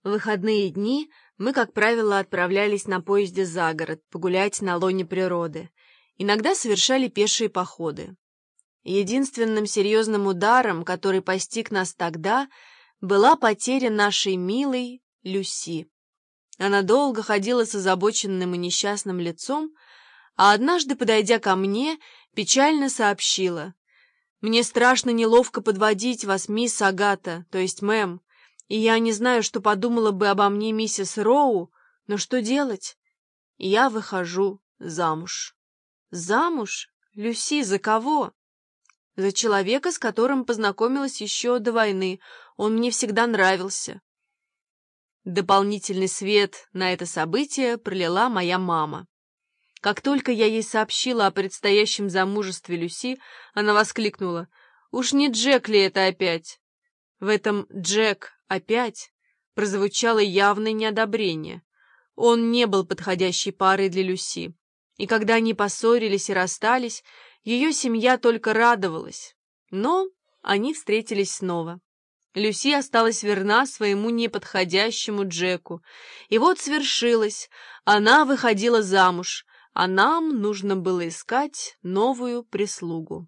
В выходные дни мы, как правило, отправлялись на поезде за город погулять на лоне природы. Иногда совершали пешие походы. Единственным серьезным ударом, который постиг нас тогда, была потеря нашей милой Люси. Она долго ходила с озабоченным и несчастным лицом, а однажды, подойдя ко мне, печально сообщила: «Мне страшно неловко подводить вас, мисс Агата, то есть мэм, и я не знаю, что подумала бы обо мне миссис Роу, но что делать? Я выхожу замуж». «Замуж? Люси, за кого?» «За человека, с которым познакомилась еще до войны. Он мне всегда нравился». Дополнительный свет на это событие пролила моя мама. Как только я ей сообщила о предстоящем замужестве Люси, она воскликнула: «Уж не Джек ли это опять?» В этом «Джек опять» прозвучало явное неодобрение. Он не был подходящей парой для Люси. И когда они поссорились и расстались, ее семья только радовалась. Но они встретились снова. Люси осталась верна своему неподходящему Джеку. И вот свершилось. Она выходила замуж, а нам нужно было искать новую прислугу.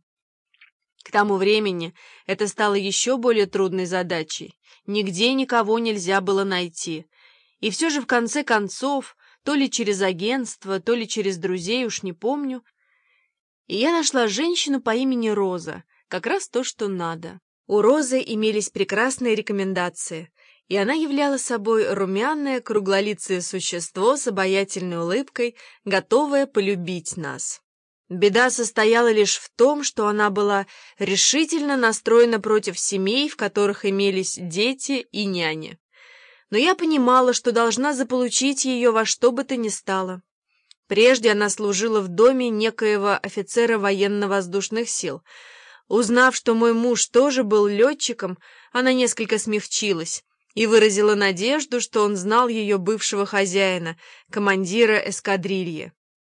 К тому времени это стало еще более трудной задачей. Нигде никого нельзя было найти. И все же, в конце концов, то ли через агентство, то ли через друзей, уж не помню, и я нашла женщину по имени Роза, как раз то, что надо. У Розы имелись прекрасные рекомендации, и она являла собой румяное, круглолицее существо с обаятельной улыбкой, готовое полюбить нас. Беда состояла лишь в том, что она была решительно настроена против семей, в которых имелись дети и няни. Но я понимала, что должна заполучить ее во что бы то ни стало. Прежде она служила в доме некоего офицера военно-воздушных сил. Узнав, что мой муж тоже был летчиком, она несколько смягчилась и выразила надежду, что он знал ее бывшего хозяина, командира эскадрильи.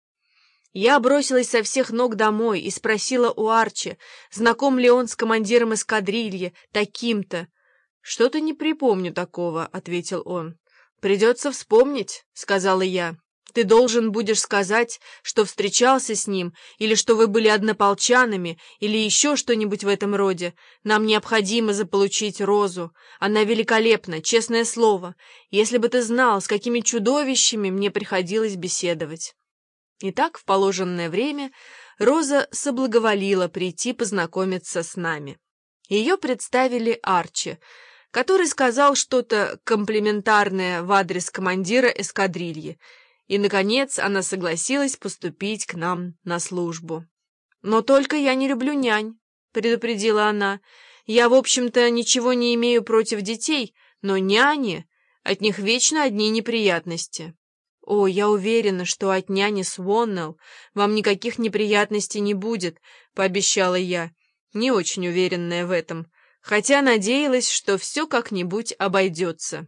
Я бросилась со всех ног домой и спросила у Арчи, знаком ли он с командиром эскадрильи, таким-то. «Что-то не припомню такого», — ответил он. «Придется вспомнить», — сказала я. «Ты должен будешь сказать, что встречался с ним, или что вы были однополчанами, или еще что-нибудь в этом роде. Нам необходимо заполучить Розу. Она великолепна, честное слово. Если бы ты знал, с какими чудовищами мне приходилось беседовать». Итак, в положенное время Роза соблаговолила прийти познакомиться с нами. Ее представили Арчи, который сказал что-то комплиментарное в адрес командира эскадрильи, и, наконец, она согласилась поступить к нам на службу. «Но только я не люблю нянь», — предупредила она. «Я, в общем-то, ничего не имею против детей, но няни, от них вечно одни неприятности». «О, я уверена, что от няни Своннелл вам никаких неприятностей не будет», — пообещала я, не очень уверенная в этом, хотя надеялась, что все как-нибудь обойдется.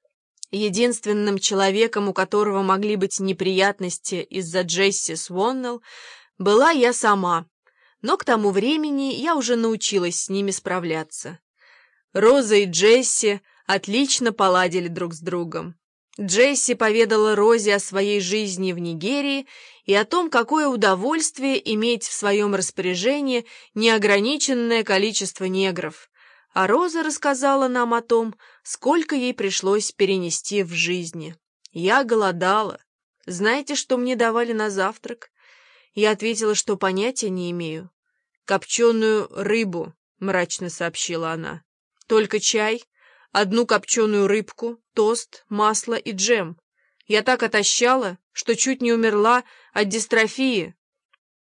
Единственным человеком, у которого могли быть неприятности из-за Джесси Своннелл, была я сама, но к тому времени я уже научилась с ними справляться. Роза и Джесси отлично поладили друг с другом. Джесси поведала Розе о своей жизни в Нигерии и о том, какое удовольствие иметь в своем распоряжении неограниченное количество негров, а Роза рассказала нам о том, сколько ей пришлось перенести в жизни. Я голодала. Знаете, что мне давали на завтрак? Я ответила, что понятия не имею. «Копченую рыбу», — мрачно сообщила она. «Только чай, одну копченую рыбку, тост, масло и джем. Я так отощала, что чуть не умерла от дистрофии.